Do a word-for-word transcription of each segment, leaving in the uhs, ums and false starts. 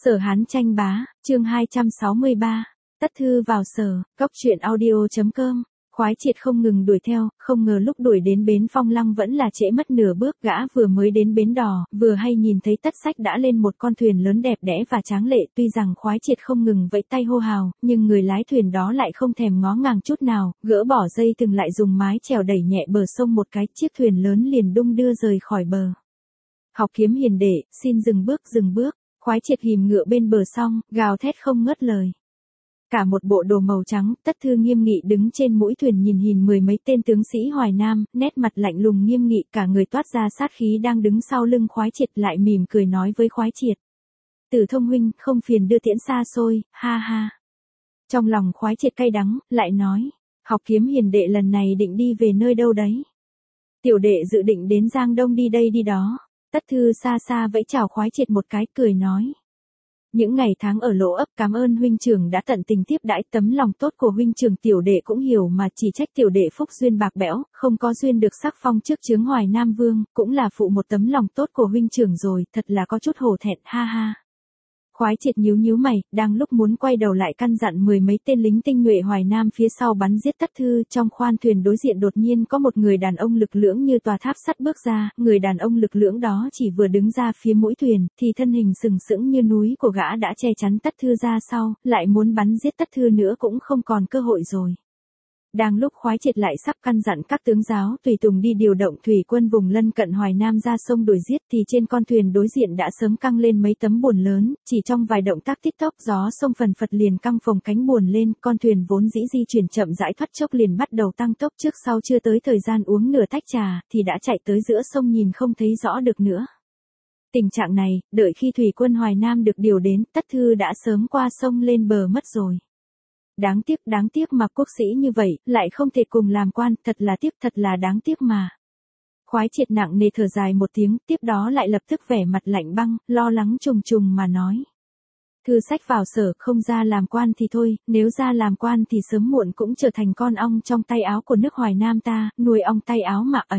Sở Hán tranh bá, chương hai trăm sáu mươi ba. Tất thư vào sở, góc truyện audio.com. Khoái triệt không ngừng đuổi theo, không ngờ lúc đuổi đến bến Phong Lăng vẫn là trễ mất nửa bước. Gã vừa mới đến bến đò, vừa hay nhìn thấy Tất Sách đã lên một con thuyền lớn đẹp đẽ và tráng lệ. Tuy rằng khoái triệt không ngừng vẫy tay hô hào, nhưng người lái thuyền đó lại không thèm ngó ngàng chút nào, gỡ bỏ dây từng lại dùng mái chèo đẩy nhẹ bờ sông một cái, chiếc thuyền lớn liền đung đưa rời khỏi bờ. Học Kiếm hiền đệ, xin dừng bước dừng bước. Khoái triệt ghìm ngựa bên bờ sông, gào thét không ngớt lời. Cả một bộ đồ màu trắng, Tất Thư nghiêm nghị đứng trên mũi thuyền nhìn nhìn mười mấy tên tướng sĩ Hoài Nam, nét mặt lạnh lùng nghiêm nghị, cả người toát ra sát khí đang đứng sau lưng khoái triệt, lại mỉm cười nói với khoái triệt. Tử Thông huynh, không phiền đưa tiễn xa xôi, ha ha. Trong lòng khoái triệt cay đắng, lại nói, Học Kiếm hiền đệ lần này định đi về nơi đâu đấy? Tiểu đệ dự định đến Giang Đông đi đây đi đó. Tất Thư xa xa vẫy chào khoái triệt một cái, cười nói. Những ngày tháng ở Lỗ Ấp, cảm ơn huynh trưởng đã tận tình tiếp đãi, tấm lòng tốt của huynh trưởng tiểu đệ cũng hiểu mà, chỉ trách tiểu đệ phúc duyên bạc bẽo, không có duyên được sắc phong trước chướng Hoài Nam Vương, cũng là phụ một tấm lòng tốt của huynh trưởng rồi, thật là có chút hổ thẹn, ha ha. Khoái triệt nhíu nhíu mày, đang lúc muốn quay đầu lại căn dặn mười mấy tên lính tinh nhuệ Hoài Nam phía sau bắn giết Tất Thư, trong khoan thuyền đối diện đột nhiên có một người đàn ông lực lưỡng như tòa tháp sắt bước ra, người đàn ông lực lưỡng đó chỉ vừa đứng ra phía mũi thuyền, thì thân hình sừng sững như núi của gã đã che chắn Tất Thư ra sau, lại muốn bắn giết Tất Thư nữa cũng không còn cơ hội rồi. Đang lúc khoái triệt lại sắp căn dặn các tướng giáo tùy tùng đi điều động thủy quân vùng lân cận Hoài Nam ra sông đuổi giết, thì trên con thuyền đối diện đã sớm căng lên mấy tấm buồm lớn, chỉ trong vài động tác tít tốc gió sông phần phật liền căng phồng cánh buồm lên, con thuyền vốn dĩ di chuyển chậm rãi thoát chốc liền bắt đầu tăng tốc, trước sau chưa tới thời gian uống nửa tách trà, thì đã chạy tới giữa sông nhìn không thấy rõ được nữa. Tình trạng này, đợi khi thủy quân Hoài Nam được điều đến, Tất Thư đã sớm qua sông lên bờ mất rồi. Đáng tiếc, đáng tiếc mà quốc sĩ như vậy, lại không thể cùng làm quan, thật là tiếc, thật là đáng tiếc mà. Khoái triệt nặng nề thở dài một tiếng, tiếp đó lại lập tức vẻ mặt lạnh băng, lo lắng trùng trùng mà nói. Thư sách vào sở, không ra làm quan thì thôi, nếu ra làm quan thì sớm muộn cũng trở thành con ong trong tay áo của nước Hoài Nam ta, nuôi ong tay áo mà ầy.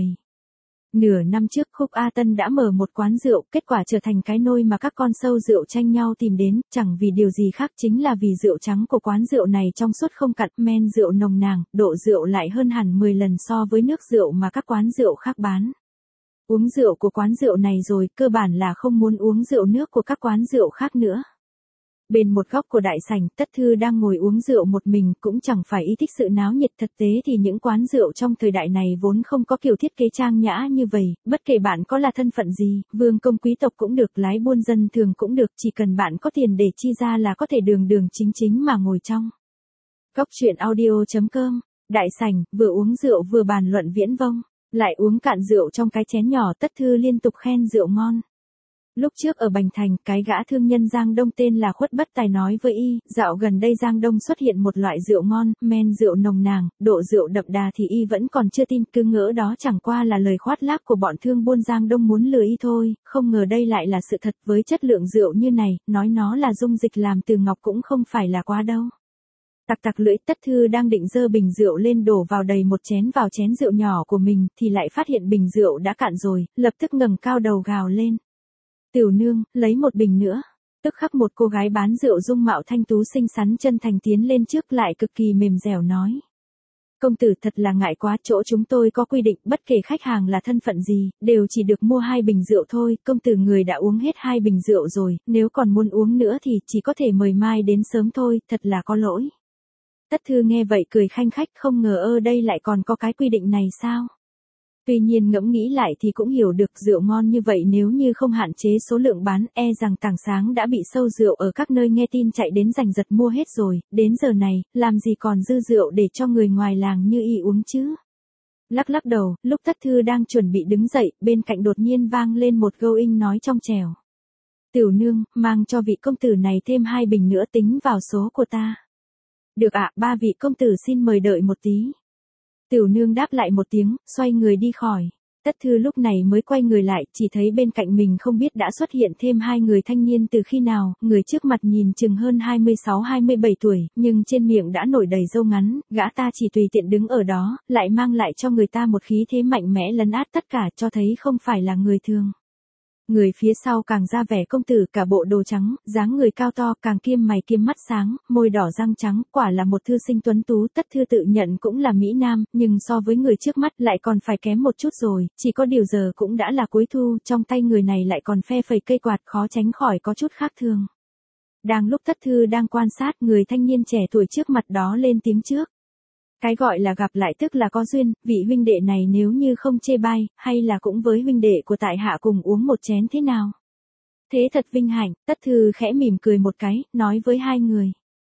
Nửa năm trước Khúc A Tân đã mở một quán rượu, kết quả trở thành cái nôi mà các con sâu rượu tranh nhau tìm đến, chẳng vì điều gì khác chính là vì rượu trắng của quán rượu này trong suốt không cặn, men rượu nồng nàn, độ rượu lại hơn hẳn mười lần so với nước rượu mà các quán rượu khác bán. Uống rượu của quán rượu này rồi, cơ bản là không muốn uống rượu nước của các quán rượu khác nữa. Bên một góc của đại sảnh, Tất Thư đang ngồi uống rượu một mình, cũng chẳng phải ý thích sự náo nhiệt, thực tế thì những quán rượu trong thời đại này vốn không có kiểu thiết kế trang nhã như vậy, bất kể bạn có là thân phận gì, vương công quý tộc cũng được, lái buôn dân thường cũng được, chỉ cần bạn có tiền để chi ra là có thể đường đường chính chính mà ngồi trong. Góc truyện audio.com, đại sảnh, vừa uống rượu vừa bàn luận viễn vông, lại uống cạn rượu trong cái chén nhỏ, Tất Thư liên tục khen rượu ngon. Lúc trước ở Bành Thành, cái gã thương nhân Giang Đông tên là Khuất Bất Tài nói với y, dạo gần đây Giang Đông xuất hiện một loại rượu ngon, men rượu nồng nàn, độ rượu đậm đà thì y vẫn còn chưa tin, cứ ngỡ đó chẳng qua là lời khoác lác của bọn thương buôn Giang Đông muốn lừa y thôi, không ngờ đây lại là sự thật. Với chất lượng rượu như này, nói nó là dung dịch làm từ ngọc cũng không phải là quá đâu. Tặc tặc lưỡi, Tất Thư đang định dơ bình rượu lên đổ vào đầy một chén vào chén rượu nhỏ của mình, thì lại phát hiện bình rượu đã cạn rồi, lập tức ngẩng cao đầu gào lên. Tiểu nương, lấy một bình nữa. Tức khắc một cô gái bán rượu dung mạo thanh tú xinh xắn chân thành tiến lên trước, lại cực kỳ mềm dẻo nói. Công tử thật là ngại quá, chỗ chúng tôi có quy định, bất kể khách hàng là thân phận gì, đều chỉ được mua hai bình rượu thôi, công tử người đã uống hết hai bình rượu rồi, nếu còn muốn uống nữa thì chỉ có thể mời mai đến sớm thôi, thật là có lỗi. Tất Thư nghe vậy cười khanh khách, không ngờ ơ đây lại còn có cái quy định này sao? Tuy nhiên ngẫm nghĩ lại thì cũng hiểu được, rượu ngon như vậy nếu như không hạn chế số lượng bán, e rằng tảng sáng đã bị sâu rượu ở các nơi nghe tin chạy đến giành giật mua hết rồi, đến giờ này, làm gì còn dư rượu để cho người ngoài làng như y uống chứ. Lắc lắc đầu, lúc Tất Thư đang chuẩn bị đứng dậy, bên cạnh đột nhiên vang lên một câu inh nói trong trẻo. Tiểu nương, mang cho vị công tử này thêm hai bình nữa tính vào số của ta. Được ạ, ba vị công tử xin mời đợi một tí. Tiểu nương đáp lại một tiếng, xoay người đi khỏi. Tất Thư lúc này mới quay người lại, chỉ thấy bên cạnh mình không biết đã xuất hiện thêm hai người thanh niên từ khi nào, người trước mặt nhìn chừng hơn hai mươi sáu hai mươi bảy tuổi, nhưng trên miệng đã nổi đầy râu ngắn, gã ta chỉ tùy tiện đứng ở đó, lại mang lại cho người ta một khí thế mạnh mẽ lấn át tất cả, cho thấy không phải là người thường. Người phía sau càng ra vẻ công tử, cả bộ đồ trắng, dáng người cao to, càng kiêm mày kiêm mắt sáng, môi đỏ răng trắng, quả là một thư sinh tuấn tú. Tất Thư tự nhận cũng là mỹ nam, nhưng so với người trước mắt lại còn phải kém một chút rồi, chỉ có điều giờ cũng đã là cuối thu, trong tay người này lại còn phe phẩy cây quạt, khó tránh khỏi có chút khác thường. Đang lúc Tất Thư đang quan sát, người thanh niên trẻ tuổi trước mặt đó lên tiếng trước. Cái gọi là gặp lại tức là có duyên, vị huynh đệ này nếu như không chê bai, hay là cũng với huynh đệ của tại hạ cùng uống một chén thế nào? Thế thật vinh hạnh. Tất Thư khẽ mỉm cười một cái, nói với hai người.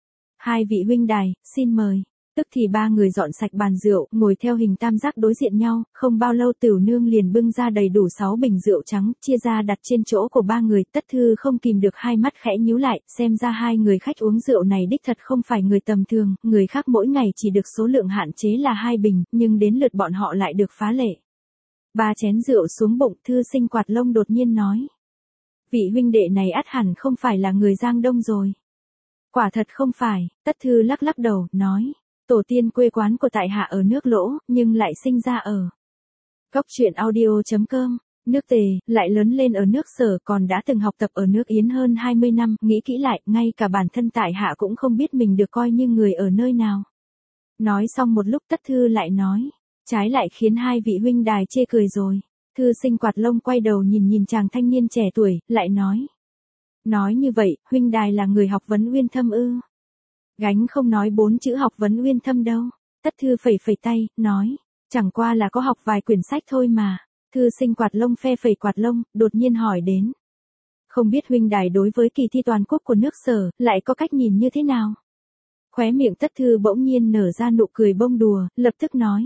Hai vị huynh đài, xin mời. Tức thì ba người dọn sạch bàn rượu, ngồi theo hình tam giác đối diện nhau, không bao lâu Tửu Nương liền bưng ra đầy đủ sáu bình rượu trắng, chia ra đặt trên chỗ của ba người. Tất Thư không kìm được hai mắt khẽ nhíu lại, xem ra hai người khách uống rượu này đích thật không phải người tầm thường, người khác mỗi ngày chỉ được số lượng hạn chế là hai bình, nhưng đến lượt bọn họ lại được phá lệ. Ba chén rượu xuống bụng, Thư Sinh Quạt Lông đột nhiên nói. Vị huynh đệ này ắt hẳn không phải là người Giang Đông rồi. Quả thật không phải. Tất Thư lắc lắc đầu, nói. Tổ tiên quê quán của tại hạ ở nước Lỗ, nhưng lại sinh ra ở Góc truyện audio chấm com, nước Tề, lại lớn lên ở nước Sở, còn đã từng học tập ở nước Yến hơn hai mươi năm, nghĩ kỹ lại, ngay cả bản thân tại hạ cũng không biết mình được coi như người ở nơi nào. Nói xong một lúc Tất Thư lại nói, trái lại khiến hai vị huynh đài chê cười rồi. Thư Sinh Quạt Lông quay đầu nhìn nhìn chàng thanh niên trẻ tuổi, lại nói. Nói như vậy, huynh đài là người học vấn uyên thâm ư? Gánh không nói bốn chữ học vấn uyên thâm đâu. Tất Thư phẩy phẩy tay, nói, chẳng qua là có học vài quyển sách thôi mà. Thư Sinh Quạt Lông phe phẩy quạt lông, đột nhiên hỏi đến. Không biết huynh đài đối với kỳ thi toàn quốc của nước Sở, lại có cách nhìn như thế nào? Khóe miệng Tất Thư bỗng nhiên nở ra nụ cười bông đùa, lập tức nói.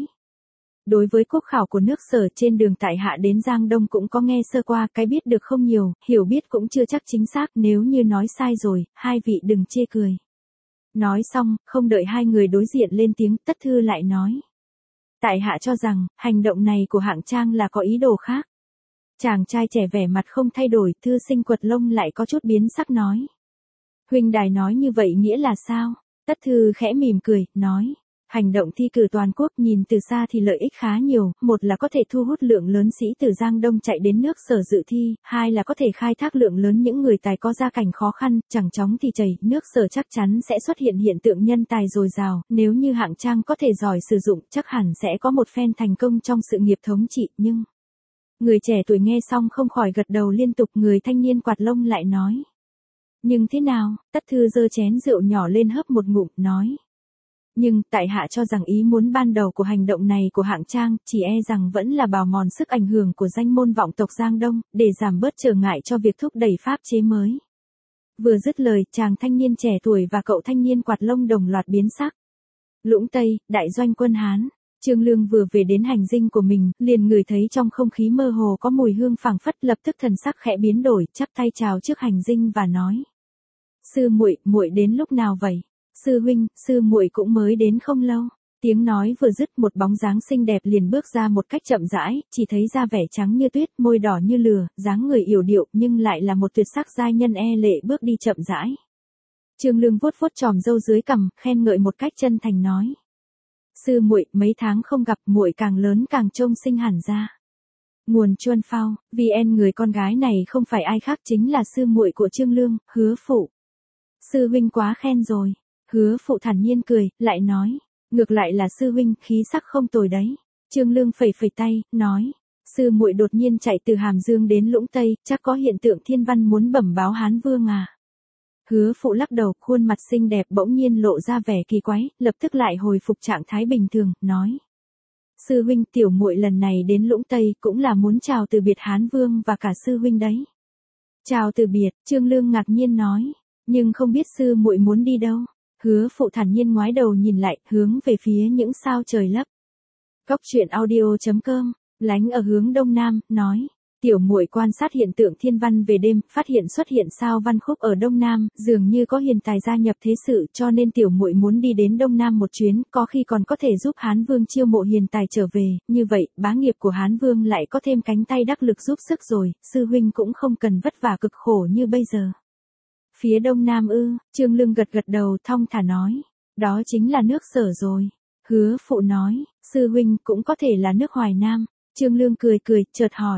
Đối với quốc khảo của nước Sở, trên đường tại hạ đến Giang Đông cũng có nghe sơ qua, cái biết được không nhiều, hiểu biết cũng chưa chắc chính xác, nếu như nói sai rồi, hai vị đừng chê cười. Nói xong, không đợi hai người đối diện lên tiếng, Tất Thư lại nói. Tại hạ cho rằng, hành động này của Hạng Trang là có ý đồ khác. Chàng trai trẻ vẻ mặt không thay đổi, Thư Sinh Quạt Lông lại có chút biến sắc nói. Huynh đài nói như vậy nghĩa là sao? Tất Thư khẽ mỉm cười, nói. Hành động thi cử toàn quốc nhìn từ xa thì lợi ích khá nhiều, một là có thể thu hút lượng lớn sĩ từ Giang Đông chạy đến nước Sở dự thi, hai là có thể khai thác lượng lớn những người tài có gia cảnh khó khăn, chẳng chóng thì chảy, nước Sở chắc chắn sẽ xuất hiện hiện tượng nhân tài dồi dào, nếu như Hạng Trang có thể giỏi sử dụng, chắc hẳn sẽ có một phen thành công trong sự nghiệp thống trị, nhưng... Người trẻ tuổi nghe xong không khỏi gật đầu liên tục, người thanh niên Quạt Lông lại nói. Nhưng thế nào? Tất Thư giơ chén rượu nhỏ lên hớp một ngụm, nói. Nhưng, tại hạ cho rằng ý muốn ban đầu của hành động này của Hạng Trang, chỉ e rằng vẫn là bào mòn sức ảnh hưởng của danh môn vọng tộc Giang Đông, để giảm bớt trở ngại cho việc thúc đẩy pháp chế mới. Vừa dứt lời, chàng thanh niên trẻ tuổi và cậu thanh niên Quạt Lông đồng loạt biến sắc. Lũng Tây, đại doanh quân Hán. Trương Lương vừa về đến hành dinh của mình, liền ngửi thấy trong không khí mơ hồ có mùi hương phảng phất, lập tức thần sắc khẽ biến đổi, chắp tay chào trước hành dinh và nói: "Sư muội, muội đến lúc nào vậy?" "Sư huynh, sư muội cũng mới đến không lâu." Tiếng nói vừa dứt, một bóng dáng xinh đẹp liền bước ra một cách chậm rãi, chỉ thấy da vẻ trắng như tuyết, môi đỏ như lửa, dáng người yểu điệu, nhưng lại là một tuyệt sắc giai nhân e lệ bước đi chậm rãi. Trương Lương vuốt vuốt chòm râu dưới cằm, khen ngợi một cách chân thành nói: "Sư muội, mấy tháng không gặp, muội càng lớn càng trông xinh hẳn ra." Nguồn Chuân Phao, vê en người con gái này không phải ai khác chính là sư muội của Trương Lương, Hứa Phụ. "Sư huynh quá khen rồi." Hứa Phụ thản nhiên cười, lại nói: "Ngược lại là sư huynh, khí sắc không tồi đấy." Trương Lương phẩy phẩy tay, nói: "Sư muội đột nhiên chạy từ Hàm Dương đến Lũng Tây, chắc có hiện tượng thiên văn muốn bẩm báo Hán Vương à?" Hứa Phụ lắc đầu, khuôn mặt xinh đẹp bỗng nhiên lộ ra vẻ kỳ quái, lập tức lại hồi phục trạng thái bình thường, nói: "Sư huynh, tiểu muội lần này đến Lũng Tây cũng là muốn chào từ biệt Hán Vương và cả sư huynh đấy." "Chào từ biệt?" Trương Lương ngạc nhiên nói, "nhưng không biết sư muội muốn đi đâu?" Hứa Phụ thản nhiên ngoái đầu nhìn lại, hướng về phía những sao trời lấp. Góc truyện audio chấm com, lánh ở hướng đông nam, nói: "Tiểu muội quan sát hiện tượng thiên văn về đêm, phát hiện xuất hiện sao Văn Khúc ở đông nam, dường như có hiền tài gia nhập thế sự, cho nên tiểu muội muốn đi đến đông nam một chuyến, có khi còn có thể giúp Hán Vương chiêu mộ hiền tài trở về, như vậy, bá nghiệp của Hán Vương lại có thêm cánh tay đắc lực giúp sức rồi, sư huynh cũng không cần vất vả cực khổ như bây giờ." "Phía đông nam ư?" Trương Lương gật gật đầu, thong thả nói: "Đó chính là nước Sở rồi." Hứa Phụ nói: "Sư huynh cũng có thể là nước Hoài Nam." Trương Lương cười cười, chợt hỏi: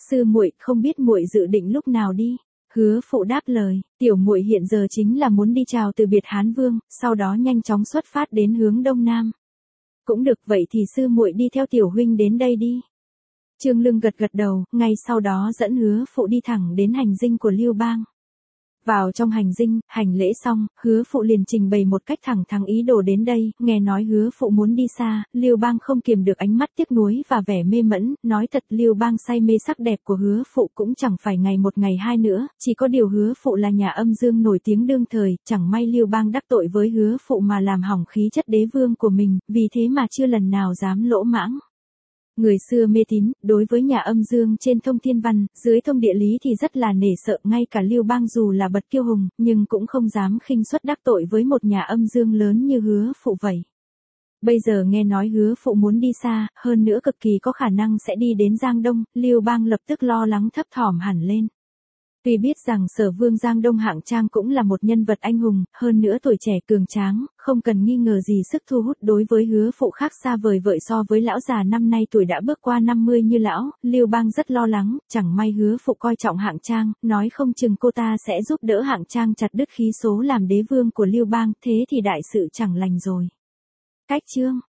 Sư muội, không biết muội dự định lúc nào đi? Hứa Phụ đáp lời, tiểu muội hiện giờ chính là muốn đi chào từ biệt Hán Vương, sau đó nhanh chóng xuất phát đến hướng đông nam. Cũng được, vậy thì sư muội đi theo tiểu huynh đến đây đi. Trương Lương gật gật đầu, ngay sau đó dẫn Hứa Phụ đi thẳng đến hành dinh của Lưu Bang. Vào trong hành dinh, hành lễ xong, Hứa Phụ liền trình bày một cách thẳng thắn ý đồ đến đây, nghe nói Hứa Phụ muốn đi xa, Lưu Bang không kiềm được ánh mắt tiếc nuối và vẻ mê mẫn, nói thật Lưu Bang say mê sắc đẹp của Hứa Phụ cũng chẳng phải ngày một ngày hai nữa, chỉ có điều Hứa Phụ là nhà âm dương nổi tiếng đương thời, chẳng may Lưu Bang đắc tội với Hứa Phụ mà làm hỏng khí chất đế vương của mình, vì thế mà chưa lần nào dám lỗ mãng. Người xưa mê tín, đối với nhà âm dương trên thông thiên văn, dưới thông địa lý thì rất là nể sợ, ngay cả Lưu Bang dù là bậc kiêu hùng, nhưng cũng không dám khinh suất đắc tội với một nhà âm dương lớn như Hứa Phụ vậy. Bây giờ nghe nói Hứa Phụ muốn đi xa, hơn nữa cực kỳ có khả năng sẽ đi đến Giang Đông, Lưu Bang lập tức lo lắng thấp thỏm hẳn lên. Tuy biết rằng Sở Vương Giang Đông Hạng Trang cũng là một nhân vật anh hùng, hơn nữa tuổi trẻ cường tráng, không cần nghi ngờ gì sức thu hút đối với Hứa Phụ khác xa vời vợi so với lão già năm nay tuổi đã bước qua năm mươi như lão, Lưu Bang rất lo lắng, chẳng may Hứa Phụ coi trọng Hạng Trang, nói không chừng cô ta sẽ giúp đỡ Hạng Trang chặt đứt khí số làm đế vương của Lưu Bang, thế thì đại sự chẳng lành rồi. Cách chương